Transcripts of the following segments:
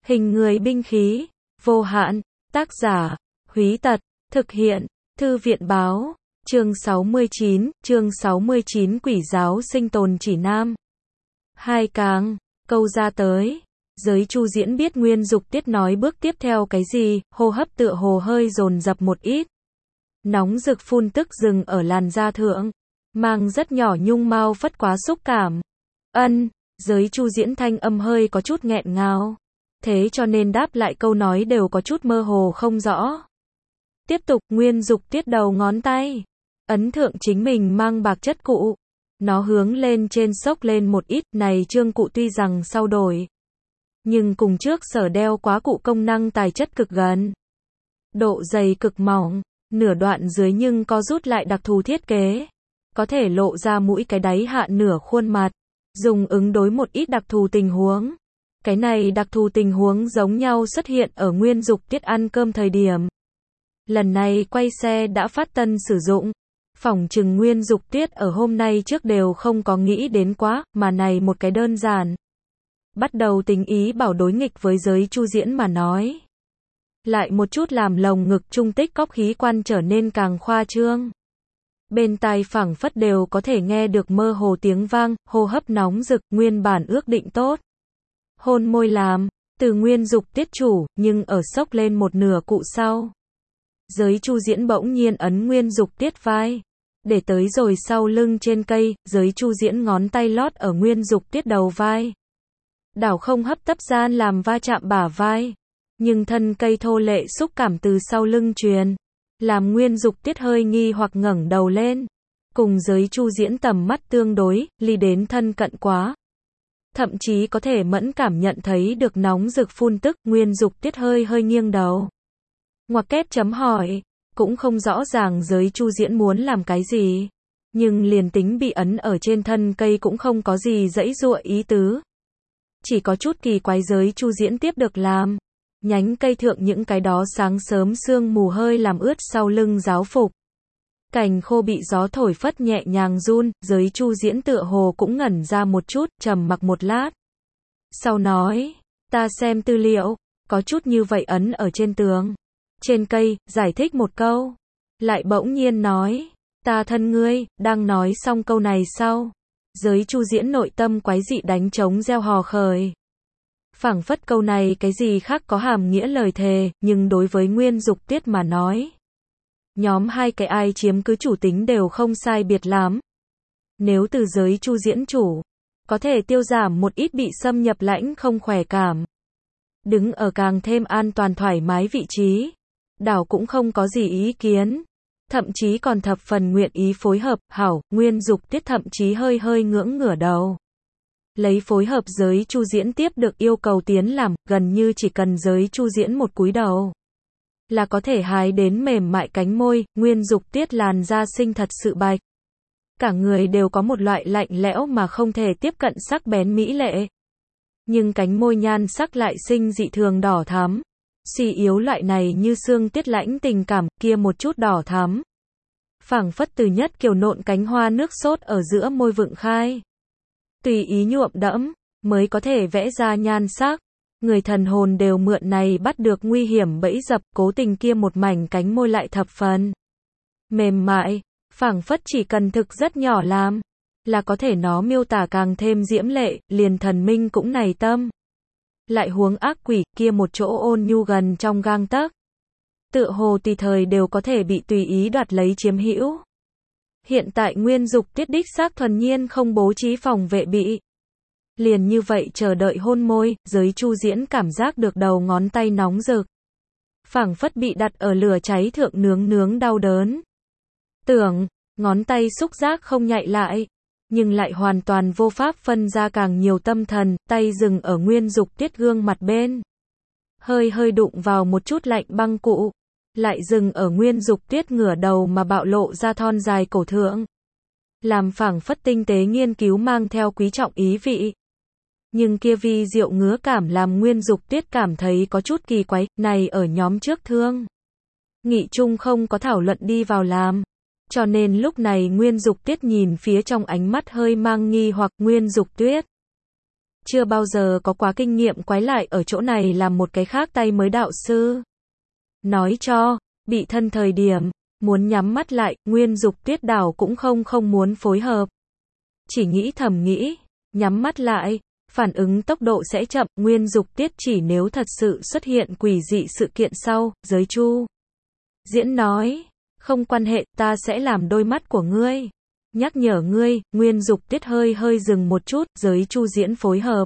Hình người binh khí, vô hạn, tác giả, Húy Tật, thực hiện, Thư viện báo, chương 69, Quỷ giáo sinh tồn chỉ nam. Hai càng, câu ra tới, giới Chu Diễn biết Nguyên Dục Tiết nói bước tiếp theo cái gì, hô hấp tựa hồ hơi dồn dập một ít. Nóng rực phun tức dừng ở làn da thượng, mang rất nhỏ nhung mau phất quá xúc cảm. Giới Chu Diễn thanh âm hơi có chút nghẹn ngào. Thế cho nên đáp lại câu nói đều có chút mơ hồ không rõ. Tiếp tục, Nguyên Dục Tiết đầu ngón tay ấn thượng chính mình mang bạc chất cụ. Nó hướng lên trên xốc lên một ít, này trương cụ tuy rằng sau đổi, nhưng cùng trước sở đeo quá cụ công năng tài chất cực gần. Độ dày cực mỏng, nửa đoạn dưới nhưng có rút lại đặc thù thiết kế. Có thể lộ ra mũi cái đáy hạ nửa khuôn mặt, dùng ứng đối một ít đặc thù tình huống. Cái này đặc thù tình huống giống nhau xuất hiện ở Nguyên Dục Tiết ăn cơm thời điểm. Lần này quay xe đã phát tân sử dụng. Phỏng chừng Nguyên Dục Tiết ở hôm nay trước đều không có nghĩ đến quá, mà này một cái đơn giản. Bắt đầu tình ý bảo đối nghịch với giới Chu Diễn mà nói. Lại một chút làm lồng ngực trung tích cóc khí quan trở nên càng khoa trương. Bên tai phảng phất đều có thể nghe được mơ hồ tiếng vang, hô hấp nóng rực, nguyên bản ước định tốt. Hôn môi làm, từ Nguyên Dục Tiết chủ, nhưng ở xốc lên một nửa cụ sau. Giới Chu Diễn bỗng nhiên ấn Nguyên Dục Tiết vai. Để tới rồi sau lưng trên cây, giới Chu Diễn ngón tay lót ở Nguyên Dục Tiết đầu vai. Đảo không hấp tấp gian làm va chạm bả vai. Nhưng thân cây thô lệ xúc cảm từ sau lưng truyền. Làm Nguyên Dục Tiết hơi nghi hoặc ngẩng đầu lên. Cùng giới Chu Diễn tầm mắt tương đối, ly đến thân cận quá. Thậm chí có thể mẫn cảm nhận thấy được nóng rực phun tức, Nguyên Dục Tiết hơi nghiêng đầu. Ngoặc kép chấm hỏi, cũng không rõ ràng giới Chu Diễn muốn làm cái gì. Nhưng liền tính bị ấn ở trên thân cây cũng không có gì dãy dụa ý tứ. Chỉ có chút kỳ quái giới Chu Diễn tiếp được làm. Nhánh cây thượng những cái đó sáng sớm sương mù hơi làm ướt sau lưng giáo phục. Cành khô bị gió thổi phất nhẹ nhàng run, giới Chu Diễn tựa hồ cũng ngẩn ra một chút, trầm mặc một lát. Sau nói, ta xem tư liệu, có chút như vậy ấn ở trên tường. Trên cây, giải thích một câu. Lại bỗng nhiên nói, ta thân ngươi, đang nói xong câu này sau. Giới Chu Diễn nội tâm quái dị đánh trống reo hò khởi. Phảng phất câu này cái gì khác có hàm nghĩa lời thề, nhưng đối với Nguyên Dục Tiết mà nói. Nhóm hai cái ai chiếm cứ chủ tính đều không sai biệt lắm. Nếu từ giới Chu Diễn chủ, có thể tiêu giảm một ít bị xâm nhập lãnh không khỏe cảm. Đứng ở càng thêm an toàn thoải mái vị trí. Đảo cũng không có gì ý kiến. Thậm chí còn thập phần nguyện ý phối hợp, hảo, Nguyên Dục Tiết thậm chí hơi ngưỡng ngửa đầu. Lấy phối hợp giới Chu Diễn tiếp được yêu cầu tiến làm, gần như chỉ cần giới Chu Diễn một cúi đầu. Là có thể hái đến mềm mại cánh môi, Nguyên Dục Tiết làn da xinh thật sự bạch. Cả người đều có một loại lạnh lẽo mà không thể tiếp cận sắc bén mỹ lệ. Nhưng cánh môi nhan sắc lại xinh dị thường đỏ thắm. Suy yếu loại này như xương tiết lãnh tình cảm, kia một chút đỏ thắm. Phảng phất từ nhất kiều nộn cánh hoa nước sốt ở giữa môi vựng khai. Tùy ý nhuộm đẫm, mới có thể vẽ ra nhan sắc. Người thần hồn đều mượn này bắt được nguy hiểm bẫy dập, cố tình kia một mảnh cánh môi lại thập phần mềm mại, phảng phất chỉ cần thực rất nhỏ làm, là có thể nó miêu tả càng thêm diễm lệ, liền thần minh cũng này tâm. Lại huống ác quỷ, kia một chỗ ôn nhu gần trong gang tấc. Tựa hồ tùy thời đều có thể bị tùy ý đoạt lấy chiếm hữu. Hiện tại Nguyên Dục Tiết đích xác thuần nhiên không bố trí phòng vệ bị. Liền như vậy chờ đợi hôn môi, giới Chu Diễn cảm giác được đầu ngón tay nóng rực. Phảng phất bị đặt ở lửa cháy thượng nướng đau đớn. Tưởng, ngón tay xúc giác không nhạy lại. Nhưng lại hoàn toàn vô pháp phân ra càng nhiều tâm thần, tay dừng ở Nguyên Dục Tiết gương mặt bên. Hơi đụng vào một chút lạnh băng cụ. Lại dừng ở Nguyên Dục Tiết ngửa đầu mà bạo lộ ra thon dài cổ thượng. Làm phảng phất tinh tế nghiên cứu mang theo quý trọng ý vị. Nhưng kia vi diệu ngứa cảm làm Nguyên Dục Tiết cảm thấy có chút kỳ quái, này ở nhóm trước thương. Nghị chung không có thảo luận đi vào làm. Cho nên lúc này Nguyên Dục Tiết nhìn phía trong ánh mắt hơi mang nghi hoặc Nguyên Dục Tuyết. chưa bao giờ có quá kinh nghiệm quái lại ở chỗ này làm một cái khác tay mới đạo sư. Nói cho, bị thân thời điểm, muốn nhắm mắt lại, Nguyên Dục Tuyết đảo cũng không muốn phối hợp. Chỉ nghĩ thầm nghĩ, nhắm mắt lại, phản ứng tốc độ sẽ chậm, Nguyên Dục Tiết chỉ nếu thật sự xuất hiện quỷ dị sự kiện sau, giới Chu Diễn nói, không quan hệ, ta sẽ làm đôi mắt của ngươi. Nhắc nhở ngươi, Nguyên Dục Tiết hơi dừng một chút, giới Chu Diễn phối hợp.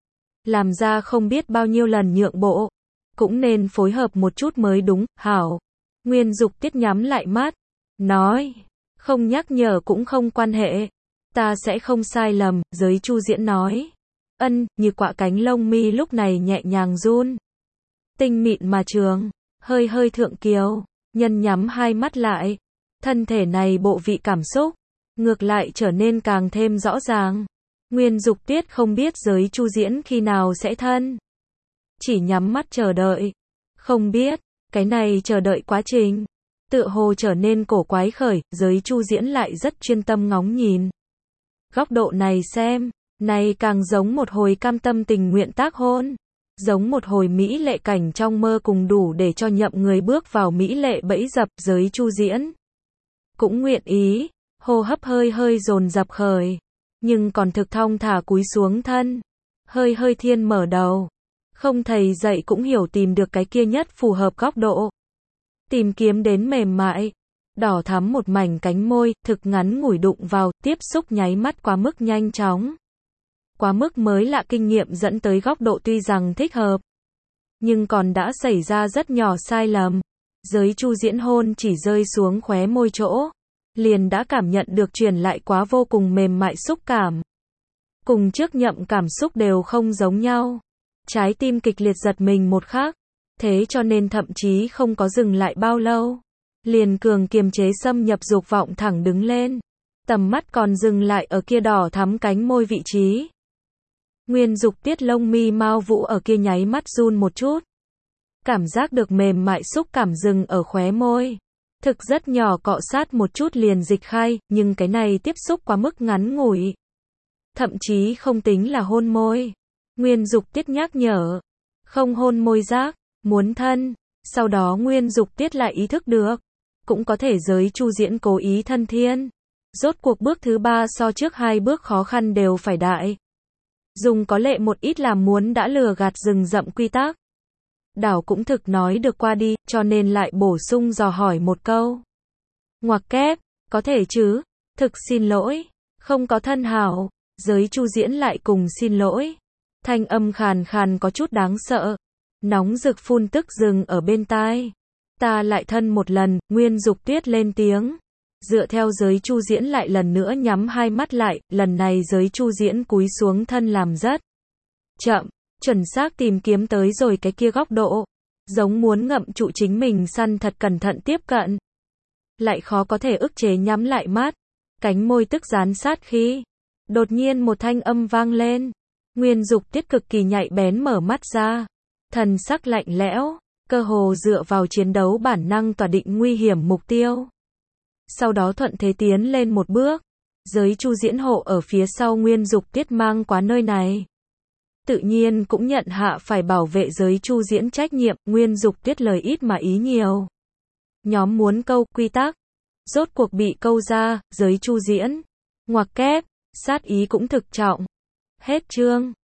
Làm ra không biết bao nhiêu lần nhượng bộ. Cũng nên phối hợp một chút mới đúng, hảo. Nguyên Dục Tiết nhắm lại mắt, nói, không nhắc nhở cũng không quan hệ. Ta sẽ không sai lầm, giới Chu Diễn nói. Ân, như quạ cánh lông mi lúc này nhẹ nhàng run. Tinh mịn mà trường, hơi thượng kiều, nhân nhắm hai mắt lại. Thân thể này bộ vị cảm xúc, ngược lại trở nên càng thêm rõ ràng. Nguyên Dục Tiết không biết giới Chu Diễn khi nào sẽ thân. Chỉ nhắm mắt chờ đợi. Không biết, cái này chờ đợi quá trình. Tựa hồ trở nên cổ quái khởi, giới Chu Diễn lại rất chuyên tâm ngóng nhìn. Góc độ này xem, này càng giống một hồi cam tâm tình nguyện tác hôn. Giống một hồi mỹ lệ cảnh trong mơ cùng đủ để cho nhậm người bước vào mỹ lệ bẫy dập, giới Chu Diễn cũng nguyện ý, hô hấp hơi dồn dập khởi, nhưng còn thực thong thả cúi xuống thân, hơi thiên mở đầu. Không thầy dạy cũng hiểu tìm được cái kia nhất phù hợp góc độ. Tìm kiếm đến mềm mại, đỏ thắm một mảnh cánh môi, thực ngắn ngủi đụng vào, tiếp xúc nháy mắt quá mức nhanh chóng. Quá mức mới lạ kinh nghiệm dẫn tới góc độ tuy rằng thích hợp, nhưng còn đã xảy ra rất nhỏ sai lầm. Giới Chu Diễn hôn chỉ rơi xuống khóe môi chỗ, liền đã cảm nhận được truyền lại quá vô cùng mềm mại xúc cảm. Cùng trước nhậm cảm xúc đều không giống nhau. Trái tim kịch liệt giật mình một khắc, thế cho nên thậm chí không có dừng lại bao lâu. Liền cường kiềm chế xâm nhập dục vọng thẳng đứng lên. Tầm mắt còn dừng lại ở kia đỏ thắm cánh môi vị trí. Nguyên Dục Tiết lông mi mau vũ ở kia nháy mắt run một chút. Cảm giác được mềm mại xúc cảm dừng ở khóe môi. Thực rất nhỏ cọ sát một chút liền dịch khai, nhưng cái này tiếp xúc quá mức ngắn ngủi. Thậm chí không tính là hôn môi. Nguyên Dục Tiết nhắc nhở. Không hôn môi giác, muốn thân. Sau đó Nguyên Dục Tiết lại ý thức được. Cũng có thể giới Chu Diễn cố ý thân thiên. Rốt cuộc bước thứ 3 so trước 2 bước khó khăn đều phải đại. Dùng có lệ một ít làm muốn đã lừa gạt rừng rậm quy tắc. Đảo cũng thực nói được qua đi, cho nên lại bổ sung dò hỏi một câu. Ngoặc kép, có thể chứ, thực xin lỗi, không có thân hảo, giới Chu Diễn lại cùng xin lỗi. Thanh âm khàn khàn có chút đáng sợ, nóng rực phun tức dừng ở bên tai. Ta lại thân một lần, Nguyên Dục Tiết lên tiếng. Dựa theo giới Chu Diễn lại lần nữa nhắm hai mắt lại, lần này giới Chu Diễn cúi xuống thân làm rất chậm, chuẩn xác tìm kiếm tới rồi cái kia góc độ, giống muốn ngậm trụ chính mình săn thật cẩn thận tiếp cận. Lại khó có thể ức chế nhắm lại mắt, cánh môi tức dán sát khi. Đột nhiên một thanh âm vang lên, Nguyên Dục Tiết cực kỳ nhạy bén mở mắt ra, thần sắc lạnh lẽo, cơ hồ dựa vào chiến đấu bản năng tỏa định nguy hiểm mục tiêu. Sau đó thuận thế tiến lên một bước, giới Chu Diễn hộ ở phía sau Nguyên Dục Tiết mang quá nơi này. Tự nhiên cũng nhận hạ phải bảo vệ giới Chu Diễn trách nhiệm, Nguyên Dục Tiết lời ít mà ý nhiều. Nhóm muốn câu quy tắc, rốt cuộc bị câu ra, giới Chu Diễn ngoặc kép, sát ý cũng thực trọng. Hết chương.